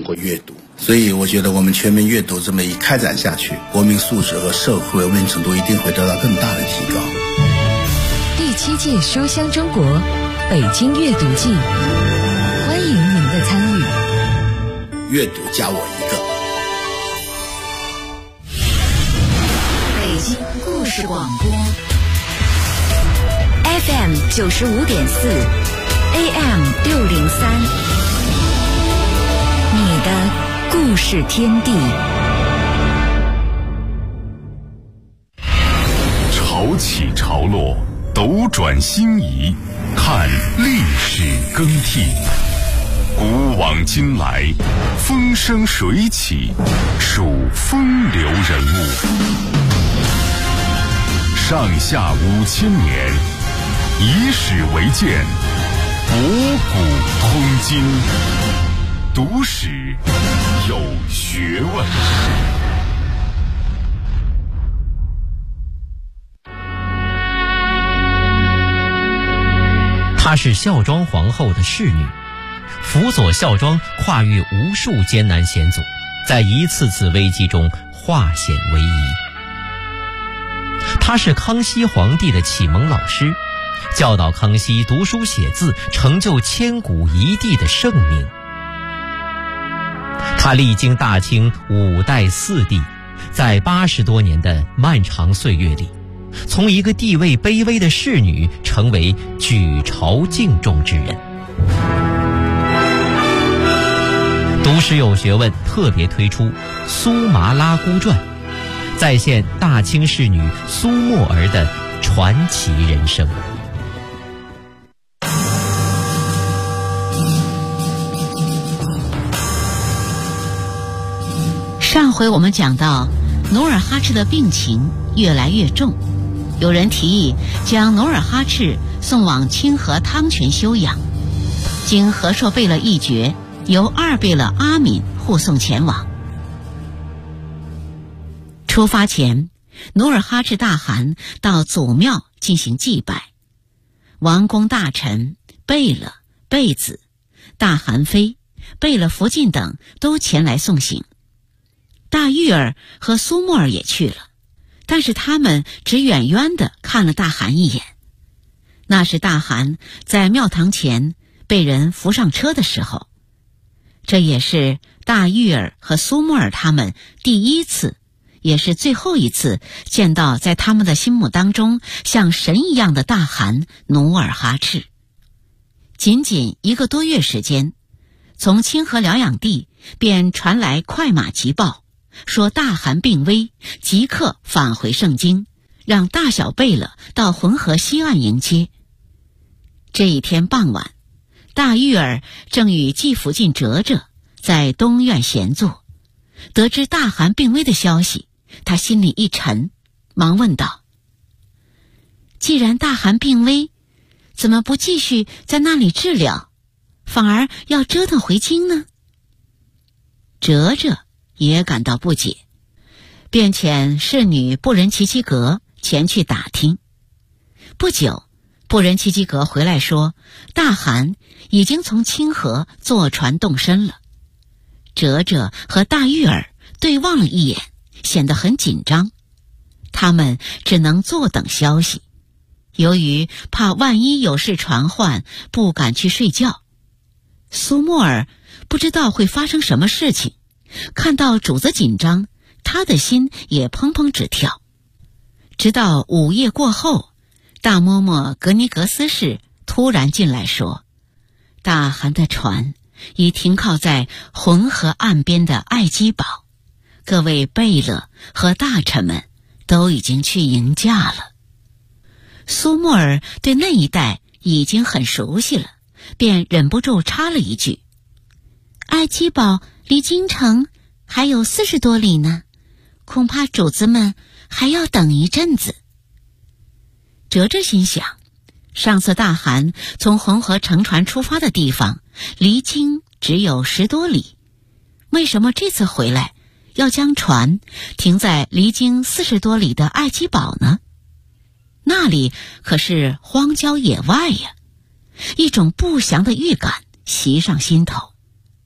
通过阅读。所以我觉得我们全民阅读这么一开展下去，国民素质和社会文明程度一定会得到更大的提高。 第7届书香中国北京阅读季，欢迎您的参与。 阅读加我一个。 北京故事广播 FM 95.4 AM 603，你的故事天地。 潮起潮落，斗转星移，看历史更替。古往今来，风生水起，数风流人物。上下5000年，以史为鉴，博古通今。读史有学问。 她是孝庄皇后的侍女，辅佐孝庄跨越无数艰难险阻，在一次次危机中化险为夷。她是康熙皇帝的启蒙老师，教导康熙读书写字，成就千古一帝的盛名。她历经大清5代4帝，在80多年的漫长岁月里，从一个地位卑微的侍女成为举朝敬重之人。读史有学问特别推出《苏麻拉姑传》，再现大清侍女苏沫儿的传奇人生。 上回我们讲到努尔哈赤的病情越来越重，有人提议将努尔哈赤送往清河汤泉休养，经和硕贝勒议决，由二贝勒阿敏护送前往。出发前，努尔哈赤大汗到祖庙进行祭拜，王公大臣、贝勒、贝子、大汗妃、贝勒福晋等都前来送行。大玉儿和苏沫儿也去了，但是他们只远远地看了大汗一眼。那是大汗在庙堂前被人扶上车的时候，这也是大玉儿和苏沫儿他们第一次，也是最后一次见到在他们的心目当中像神一样的大汗努尔哈赤。仅仅1个多月时间，从清河疗养地便传来快马急报，说大汗病危，即刻返回盛京，让大小贝勒到浑河西岸迎接。这一天傍晚，大玉儿正与继福晋哲哲在东院闲坐，得知大汗病危的消息，他心里一沉，忙问道：既然大汗病危，怎么不继续在那里治疗，反而要折腾回京呢？哲哲也感到不解，便遣侍女布仁齐齐格前去打听。不久，布仁齐齐格回来说，大汗已经从清河坐船动身了。哲哲和大玉儿对望了一眼，显得很紧张，他们只能坐等消息。由于怕万一有事传唤，不敢去睡觉。苏沫儿不知道会发生什么事情，看到主子紧张，他的心也砰砰直跳。直到午夜过后，大嬷嬷格尼格斯氏突然进来说，大汗的船已停靠在浑河岸边的爱基堡，各位贝勒和大臣们都已经去迎驾了。苏沫儿对那一带已经很熟悉了，便忍不住插了一句：爱基堡离京城还有40多里呢，恐怕主子们还要等一阵子。哲哲心想，上次大汗从浑河乘船出发的地方离京只有10多里，为什么这次回来要将船停在离京40多里的爱基堡呢？那里可是荒郊野外呀！一种不祥的预感袭上心头。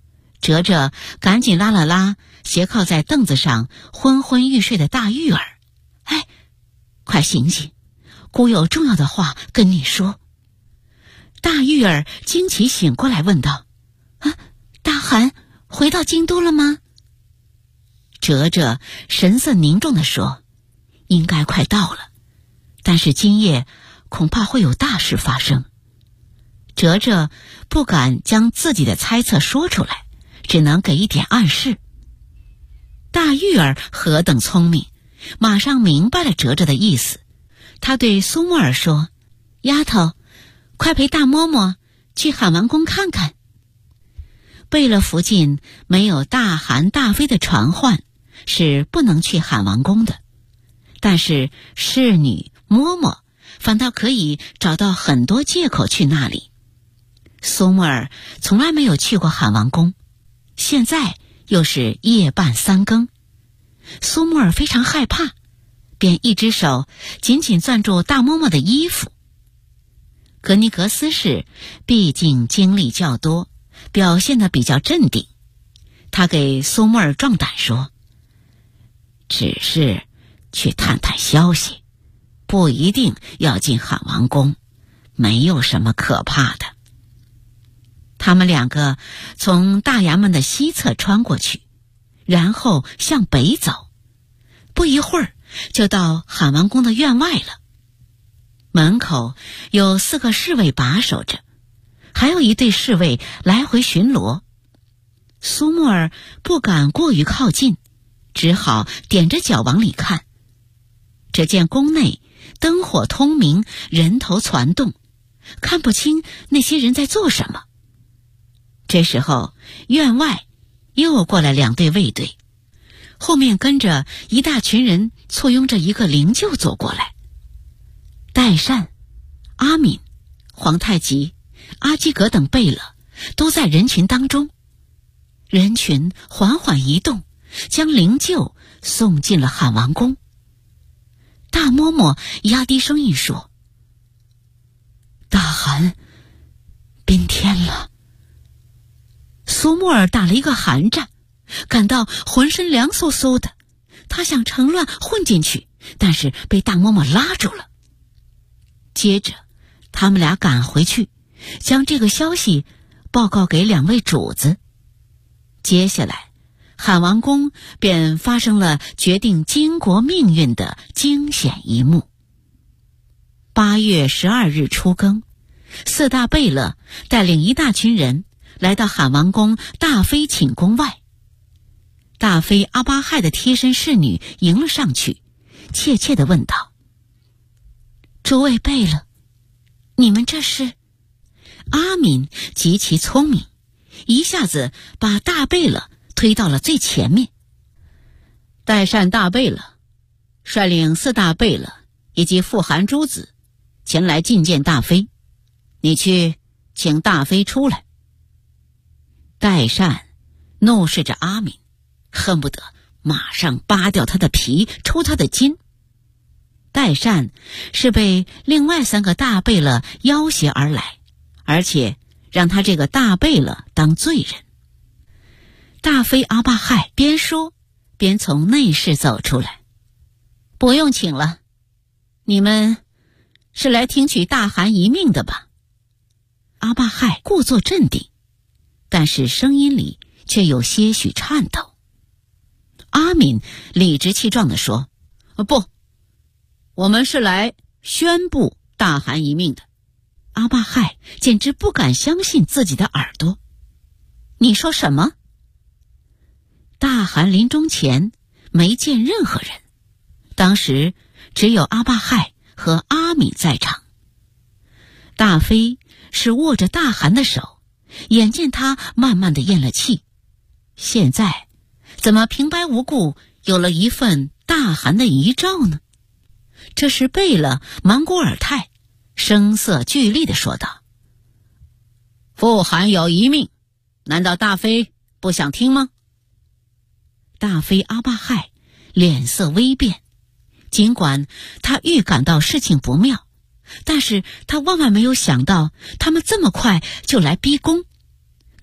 哲哲赶紧拉了拉斜靠在凳子上昏昏欲睡的大玉儿，哎，快醒醒，姑有重要的话跟你说。大玉儿惊奇醒过来问道：大汗回到京都了吗？哲哲神色凝重地说：应该快到了，但是今夜恐怕会有大事发生。哲哲不敢将自己的猜测说出来，只能给一点暗示。大玉儿何等聪明，马上明白了哲哲的意思。他对苏沫儿说：丫头，快陪大嬷嬷去喊王宫看看。贝勒附近没有大汗大妃的传唤，是不能去喊王宫的，但是侍女嬷嬷反倒可以找到很多借口去那里。苏沫儿从来没有去过喊王宫，现在又是夜半三更，苏沫儿非常害怕，便一只手紧紧攥住大嬷嬷的衣服。格尼格斯氏毕竟经历较多，表现得比较镇定，他给苏沫儿壮胆说：只是去探探消息，不一定要进喊王宫，没有什么可怕的。他们两个从大衙门的西侧穿过去，然后向北走，不一会儿就到喊王宫的院外了。门口有4个侍卫把守着，还有一队侍卫来回巡逻。苏沫儿不敢过于靠近，只好踮着脚往里看。只见宫内灯火通明，人头攒动，看不清那些人在做什么。这时候院外又过来2队卫队，后面跟着一大群人簇拥着一个灵柩走过来。代善、阿敏、皇太极、阿基格等贝勒都在人群当中。人群缓缓移动，将灵柩送进了喊王宫。大嬷嬷压低声音说：大汗宾天了。苏沫儿打了一个寒战，感到浑身凉飕飕的，他想乘乱混进去，但是被大嬷嬷拉住了。接着他们俩赶回去，将这个消息报告给2位主子。接下来喊王宫便发生了决定金国命运的惊险一幕。8月12日初更，4大贝勒带领一大群人来到喊王宫大妃寝宫外。大妃阿巴亥的贴身侍女迎了上去，怯怯地问道：诸位贝勒，你们这是？阿敏极其聪明，一下子把大贝勒推到了最前面。代善大贝勒率领4大贝勒以及富含诸子前来觐见大妃，你去请大妃出来。代善怒视着阿敏，恨不得马上扒掉他的皮，抽他的筋。代善是被另外3个大贝勒要挟而来，而且让他这个大贝勒当罪人。大妃阿巴亥边说边从内室走出来：不用请了，你们是来听取大汗遗命的吧？阿巴亥故作镇定，但是声音里却有些许颤抖。阿敏理直气壮地说：不，我们是来宣布大汗遗命的。阿巴亥简直不敢相信自己的耳朵。你说什么？大汗临终前没见任何人，当时只有阿巴亥和阿敏在场。大妃是握着大汗的手，眼见他慢慢地咽了气，现在怎么平白无故有了一份大汗的遗诏呢？这时贝勒莽古尔泰声色俱厉地说道：父汗有遗命，难道大妃不想听吗？大妃阿巴亥脸色微变，尽管他预感到事情不妙，但是他万万没有想到他们这么快就来逼宫，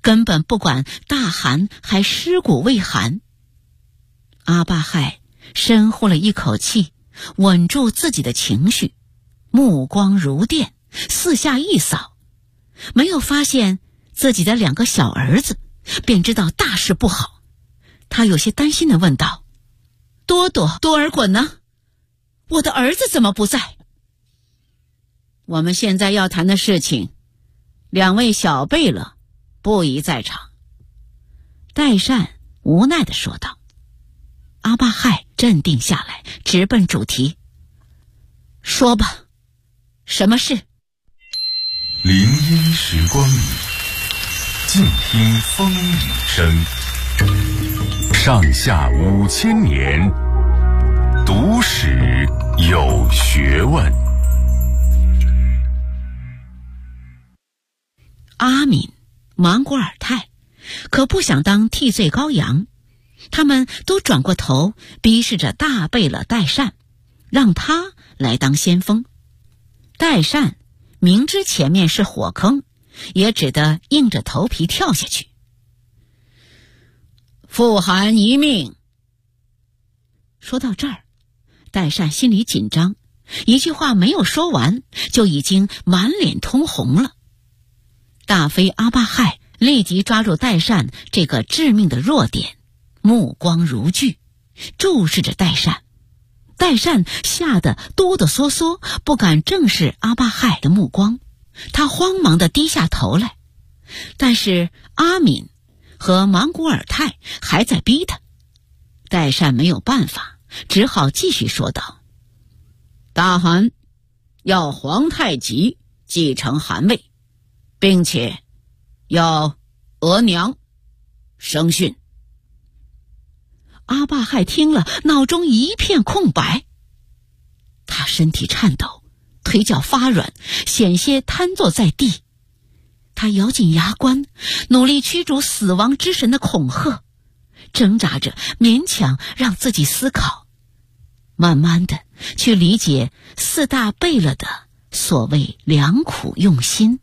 根本不管大汗还尸骨未寒。阿巴亥深呼了一口气，稳住自己的情绪，目光如电，四下一扫，没有发现自己的2个小儿子，便知道大事不好。他有些担心地问道：多多、多尔衮呢？我的儿子怎么不在？我们现在要谈的事情，2位小贝勒不宜在场。代善无奈地说道。阿巴亥镇定下来，直奔主题：说吧，什么事？ 林荫时光里，静听风雨声。上下5000年，读史有学问。 阿敏、莽古尔泰可不想当替罪羔羊，他们都转过头逼视着大贝勒代善，让他来当先锋。代善明知前面是火坑，也只得硬着头皮跳下去。父汗一命。说到这儿，代善心里紧张，一句话没有说完，就已经满脸通红了。大妃阿巴亥立即抓住代善这个致命的弱点，目光如炬，注视着代善。代善吓得哆哆嗦嗦，不敢正视阿巴亥的目光，他慌忙地低下头来。但是阿敏和莽古尔泰还在逼他，代善没有办法，只好继续说道：大汗要皇太极继承汗位，并且要额娘生训。阿巴亥听了，脑中一片空白，他身体颤抖，腿脚发软，险些瘫坐在地。他咬紧牙关，努力驱逐死亡之神的恐吓，挣扎着勉强让自己思考，慢慢的去理解4大贝勒的所谓良苦用心。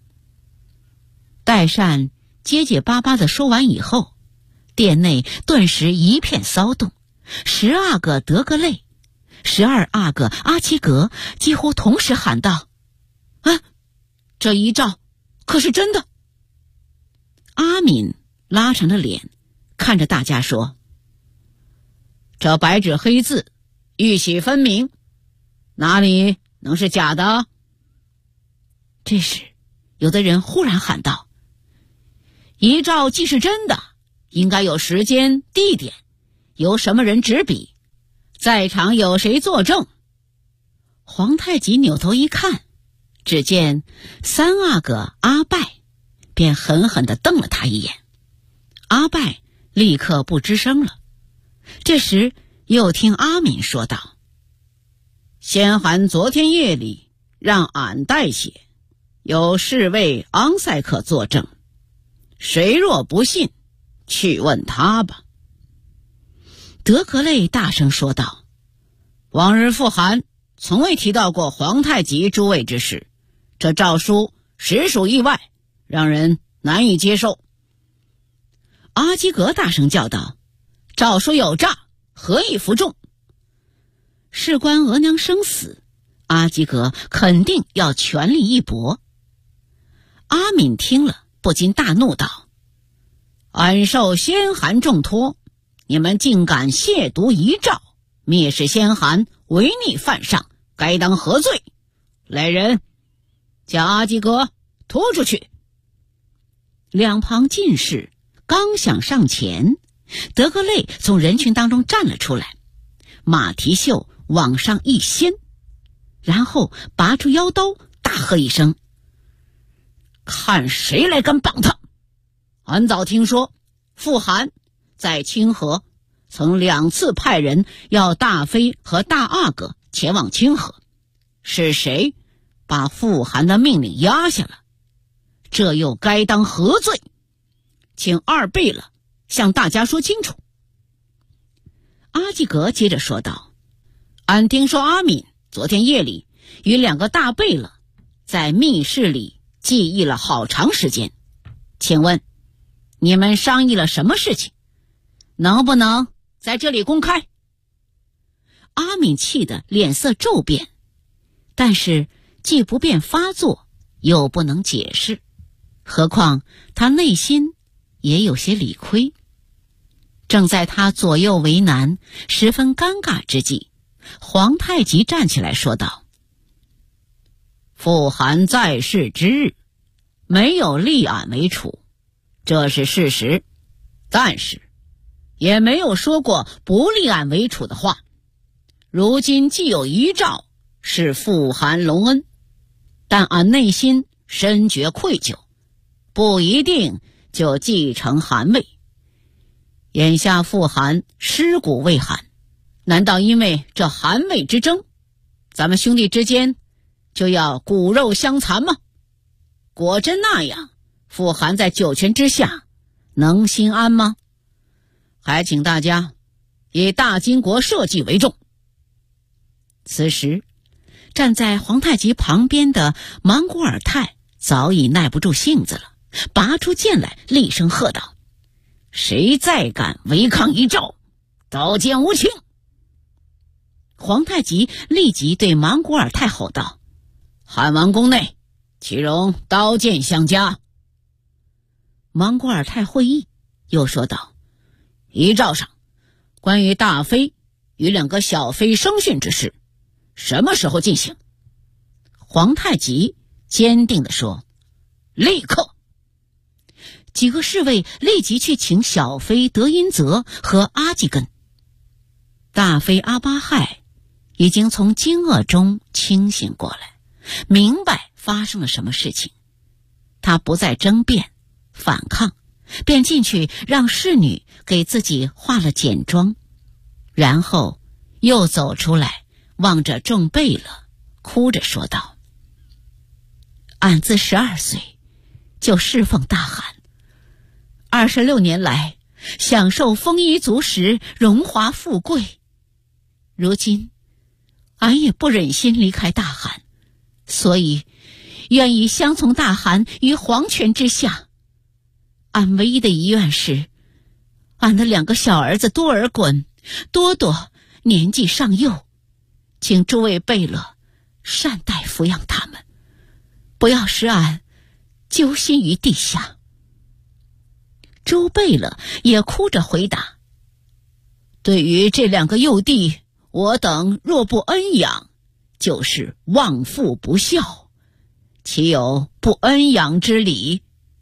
代善结结巴巴地说完以后，殿内顿时一片骚动，10阿哥德格类、12阿哥阿齐格几乎同时喊道：这遗诏可是真的？阿敏拉长了脸看着大家说：这白纸黑字，玉玺分明，哪里能是假的？这时有的人忽然喊道：遗诏既是真的，应该有时间、地点，由什么人执笔，在场有谁作证？皇太极扭头一看，只见3阿哥阿拜，便狠狠地瞪了他一眼。阿拜立刻不吱声了。这时又听阿敏说道：先汗昨天夜里让俺代写，有侍卫昂塞克作证，谁若不信，去问他吧。德格类大声说道：往日父汗从未提到过皇太极诸位之事，这诏书实属意外，让人难以接受。阿基格大声叫道：诏书有诈，何以服众？事关额娘生死，阿基格肯定要全力一搏。阿敏听了不禁大怒道：俺受先汗重托，你们竟敢亵渎遗诏，蔑视先汗，违逆犯上，该当何罪？来人，将阿基格拖出去。两旁进士刚想上前，德格类从人群当中站了出来，马蹄袖往上一掀，然后拔出腰刀，大喝一声：看谁来敢绑他！俺早听说父汗在清河曾2次派人要大妃和大阿哥前往清河，是谁把父汗的命令压下了？这又该当何罪？请2贝勒向大家说清楚。阿基格接着说道：俺听说阿敏昨天夜里与2个大贝勒在密室里记忆了好长时间，请问你们商议了什么事情？能不能在这里公开？阿敏气得脸色骤变，但是既不便发作，又不能解释，何况他内心也有些理亏。正在他左右为难，十分尴尬之际，皇太极站起来说道：傅寒在世之日，没有立俺为储，这是事实，但是也没有说过不立俺为储的话。如今既有遗诏是傅寒隆恩，但俺内心深觉愧疚，不一定就继承汗位。眼下傅寒尸骨未寒，难道因为这汗位之争，咱们兄弟之间就要骨肉相残吗？果真那样，傅寒在九泉之下能心安吗？还请大家以大金国社稷为重。此时站在皇太极旁边的莽古尔泰早已耐不住性子了，拔出剑来，厉声喝道：谁再敢违抗遗诏，刀剑无情！皇太极立即对莽古尔泰吼道：汉王宫内岂容刀剑相加？莽古尔泰会意，又说道：遗诏上关于大妃与2个小妃生训之事，什么时候进行？皇太极坚定地说：立刻！几个侍卫立即去请小妃德音泽和阿济根。大妃阿巴亥已经从惊愕中清醒过来，明白发生了什么事情。他不再争辩反抗，便进去让侍女给自己化了简妆，然后又走出来，望着众贝勒，哭着说道：俺自12岁就侍奉大汗，26年来享受丰衣足食，荣华富贵，如今俺也不忍心离开大汗，所以愿意相从大汗于皇权之下。俺唯一的遗愿是，俺的2个小儿子多尔衮、多多年纪尚幼，请诸位贝勒善待抚养他们，不要使俺揪心于地下。诸贝勒也哭着回答：对于这2个幼弟，我等若不恩养，就是忘父不孝，岂有不恩养之理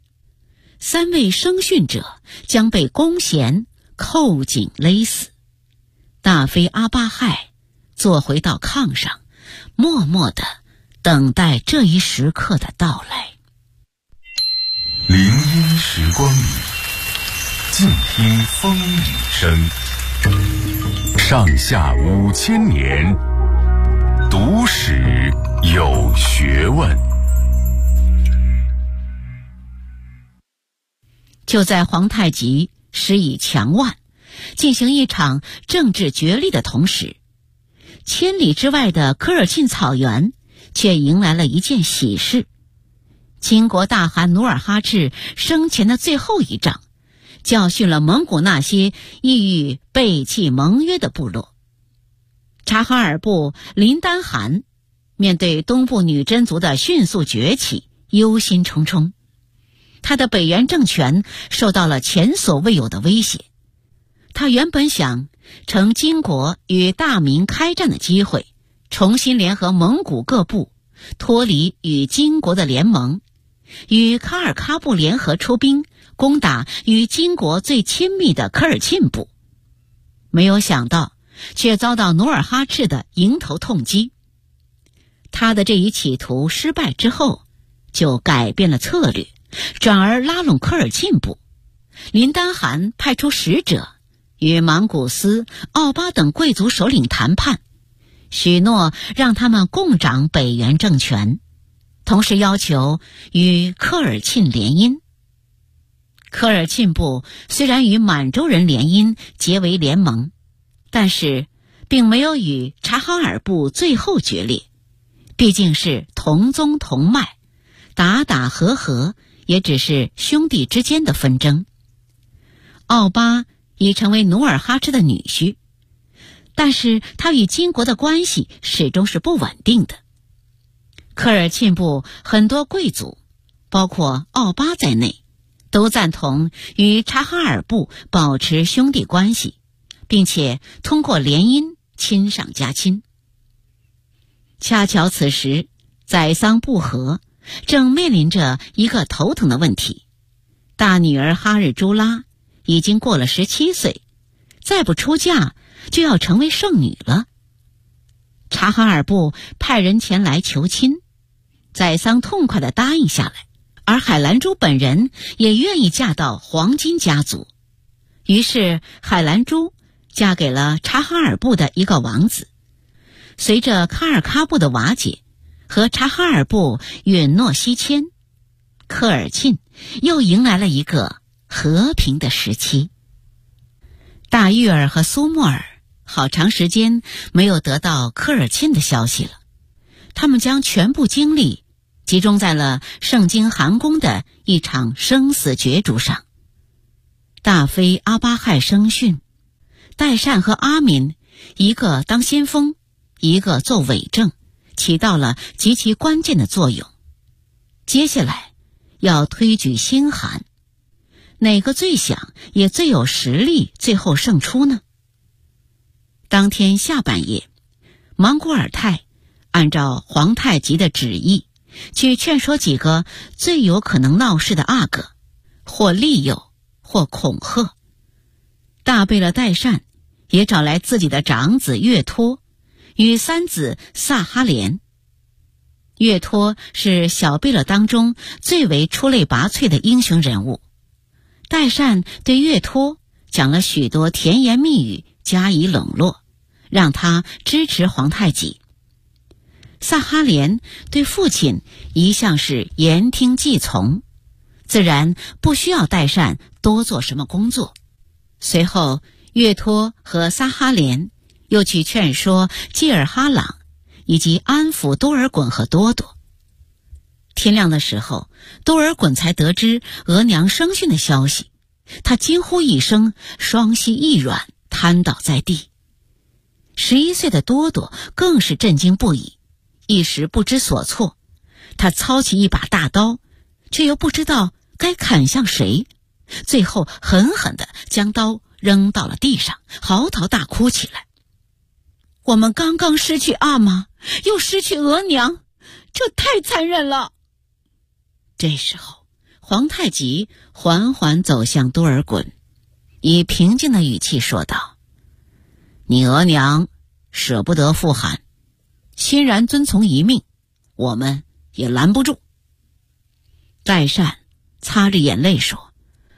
？3位生训者将被弓弦扣紧勒死。大妃阿巴亥坐回到炕上，默默地等待这一时刻的到来。 林荫时光里，静听风雨声。上下5000年，读史有学问。 就在皇太极施以强腕，进行一场政治角力的同时，千里之外的科尔沁草原却迎来了一件喜事。金国大汗努尔哈赤生前的最后一仗，教训了蒙古那些意欲背弃盟约的部落。察哈尔部林丹汗面对东部女真族的迅速崛起，忧心忡忡。他的北元政权受到了前所未有的威胁。他原本想乘金国与大明开战的机会，重新联合蒙古各部，脱离与金国的联盟，与喀尔喀部联合出兵，攻打与金国最亲密的科尔沁部。没有想到，却遭到努尔哈赤的迎头痛击。他的这一企图失败之后，就改变了策略，转而拉拢科尔沁部。林丹汗派出使者与莽古斯、奥巴等贵族首领谈判，许诺让他们共掌北元政权，同时要求与科尔沁联姻。科尔沁部虽然与满洲人联姻结为联盟，但是并没有与察哈尔部最后决裂，毕竟是同宗同脉，打打和和也只是兄弟之间的纷争。 奥巴已成为努尔哈赤的女婿，但是他与金国的关系始终是不稳定的。科尔沁部很多贵族，包括奥巴在内，都赞同与察哈尔部保持兄弟关系，并且通过联姻亲上加亲。恰巧此时宰桑布和正面临着一个头疼的问题，大女儿哈日朱拉已经过了17岁，再不出嫁就要成为圣女了。察哈尔部派人前来求亲，宰桑痛快地答应下来，而海兰珠本人也愿意嫁到黄金家族。于是海兰珠嫁给了察哈尔部的一个王子。随着喀尔喀部的瓦解和察哈尔部允诺西迁，科尔沁又迎来了一个和平的时期。大玉儿和苏沫尔好长时间没有得到科尔沁的消息了，他们将全部精力集中在了盛京汗宫的一场生死角逐上。大妃阿巴亥生讯，代善和阿敏一个当先锋，一个做伪证，起到了极其关键的作用。接下来要推举新汗，哪个最想也最有实力最后胜出呢？当天下半夜，莽古尔泰按照皇太极的旨意去劝说几个最有可能闹事的阿哥，或利诱或恐吓。大贝勒代善也找来自己的长子岳托与三子萨哈连。岳托是小贝勒当中最为出类拔萃的英雄人物，代善对岳托讲了许多甜言蜜语加以笼络，让他支持皇太极。萨哈连对父亲一向是言听计从，自然不需要代善多做什么工作。随后岳托和萨哈连又去劝说济尔哈朗，以及安抚多尔衮和多铎。天亮的时候，多尔衮才得知额娘生讯的消息，他惊呼一声，双膝一软，瘫倒在地。11岁的多铎更是震惊不已，一时不知所措。他操起一把大刀，却又不知道该砍向谁，最后狠狠地将刀扔到了地上，嚎啕大哭起来。我们刚刚失去阿玛，又失去额娘，这太残忍了。这时候皇太极缓缓走向多尔衮，以平静的语气说道：你额娘舍不得复汗，欣然遵从遗命，我们也拦不住。代善擦着眼泪说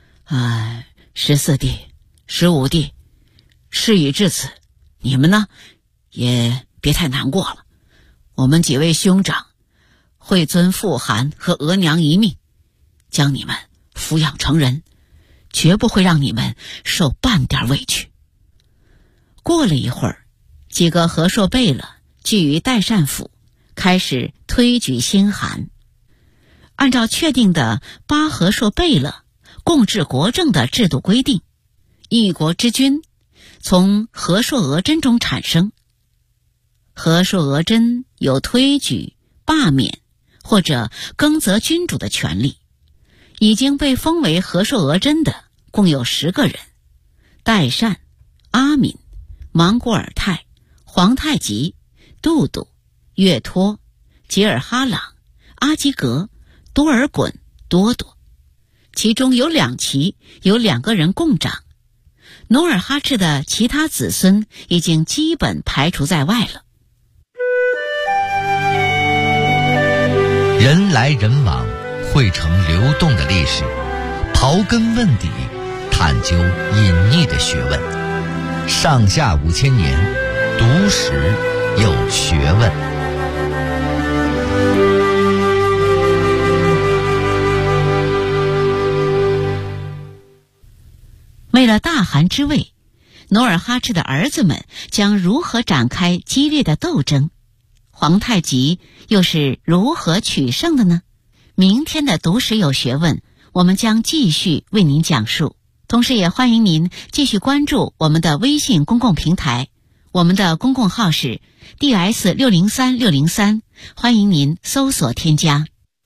14弟15弟，事已至此，你们呢也别太难过了。我们几位兄长会遵复汗和额娘遗命，将你们抚养成人，绝不会让你们受半点委屈。过了一会儿，几个和硕贝勒聚于代善府，开始推举新汗。按照确定的8和硕贝勒共治国政的制度规定，一国之君从和硕额真中产生。和硕额真有推举、罢免或者更择君主的权利。已经被封为和硕额真的共有10个人：代善、阿敏、莽古尔泰、皇太极、都督、岳托、吉尔哈朗、阿基格、多尔衮、多铎。其中有2旗有2个人共掌。努尔哈赤的其他子孙已经基本排除在外了。 人来人往，汇成流动的历史，刨根问底，探究隐匿的学问。上下5000年，读史有学问。 为了大汗之位，努尔哈赤的儿子们将如何展开激烈的斗争？皇太极又是如何取胜的呢？明天的读史有学问，我们将继续为您讲述。 同时也欢迎您继续关注我们的微信公共平台，我们的公共号是 DS603603，欢迎您搜索添加。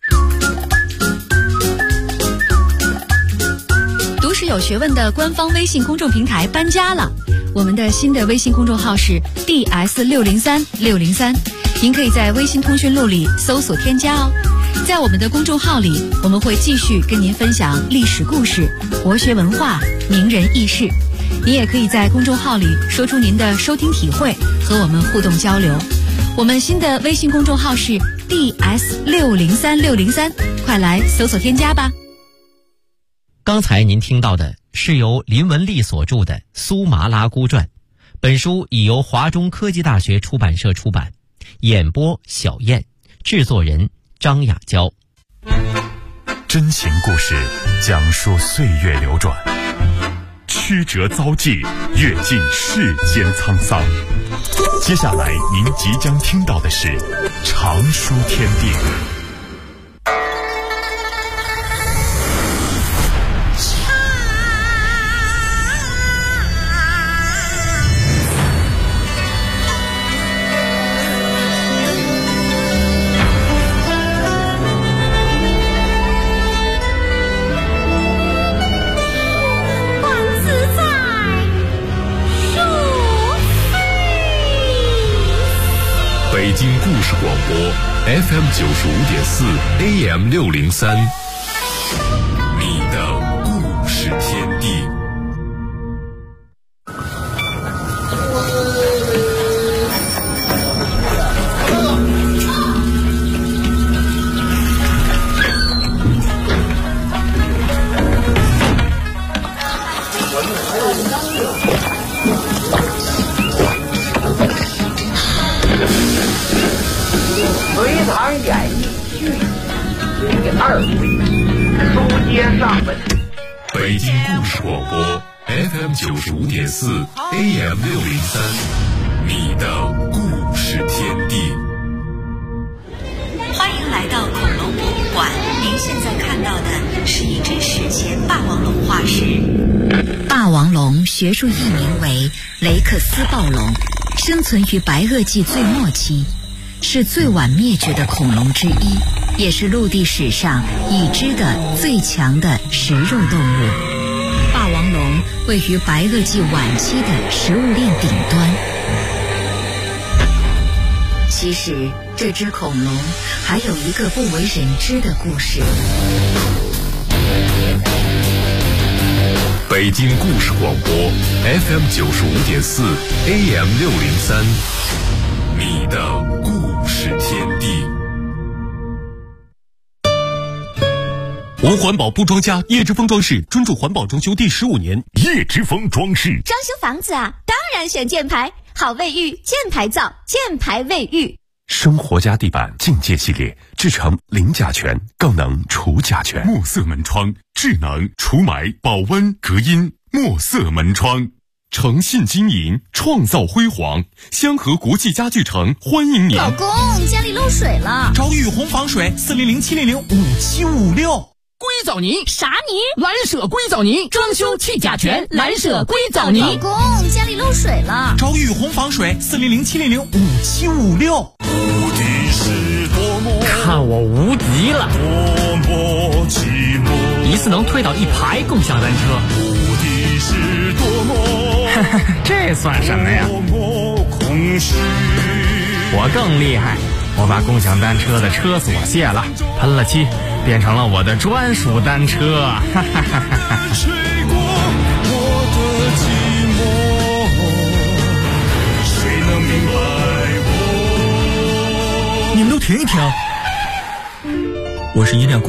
读史有学问的官方微信公众平台搬家了，我们的新的微信公众号是 DS603603，您可以在微信通讯录里搜索添加哦。在我们的公众号里，我们会继续跟您分享历史故事、国学文化、名人轶事。您也可以在公众号里说出您的收听体会，和我们互动交流。我们新的微信公众号是 DS603603，快来搜索添加吧。 刚才您听到的是由林文丽所著的《苏麻拉姑传》，本书已由华中科技大学出版社出版，演播小燕，制作人张雅娇。 真情故事讲述岁月流转，曲折遭际，阅尽世间沧桑。接下来您即将听到的是常书天地。北京故事广播 FM95.4 AM603， 你的故事天地。 隋唐演义续第2回，书接上文。 北京故事广播 FM95.4 AM603， 你的故事天地。 欢迎来到恐龙博物馆，您现在看到的是一只史前霸王龙化石。霸王龙学术译名为雷克斯暴龙，生存于白垩纪最末期，是最晚灭绝的恐龙之一，也是陆地史上已知的最强的食肉动物。霸王龙位于白垩纪晚期的食物链顶端。其实这只恐龙还有一个不为人知的故事。 北京故事广播 FM95.4 AM603， 你的故事天地。 无环保不装家，叶之峰装饰专注环保装修第15年。 叶之峰装饰装修房子啊，当然选箭牌，好卫浴，箭牌造，箭牌卫浴。 生活家地板境界系列制成零甲醛，更能除甲醛。 墨色门窗，智能除霾、保温、隔音。墨色门窗，诚信经营，创造辉煌。香河国际家具城欢迎您。 老公，家里漏水了， 找雨虹防水，400-700-5756。硅藻泥？ 啥泥？ 蓝舍硅藻泥，装修去甲醛，蓝舍硅藻泥。 老公，家里漏水了， 找雨虹防水，400-700-5756。 无敌是多么， 看我无敌了！ 多么寂寞， 一次能推倒1排共享单车。 无敌是多么， 这算什么呀？ 多么空虚。 我更厉害，我把共享单车的车锁卸了，喷了漆，变成了我的专属单车。哈哈哈哈！ 吹过我的寂寞，谁能明白我？ 你们都停一停，我是一辆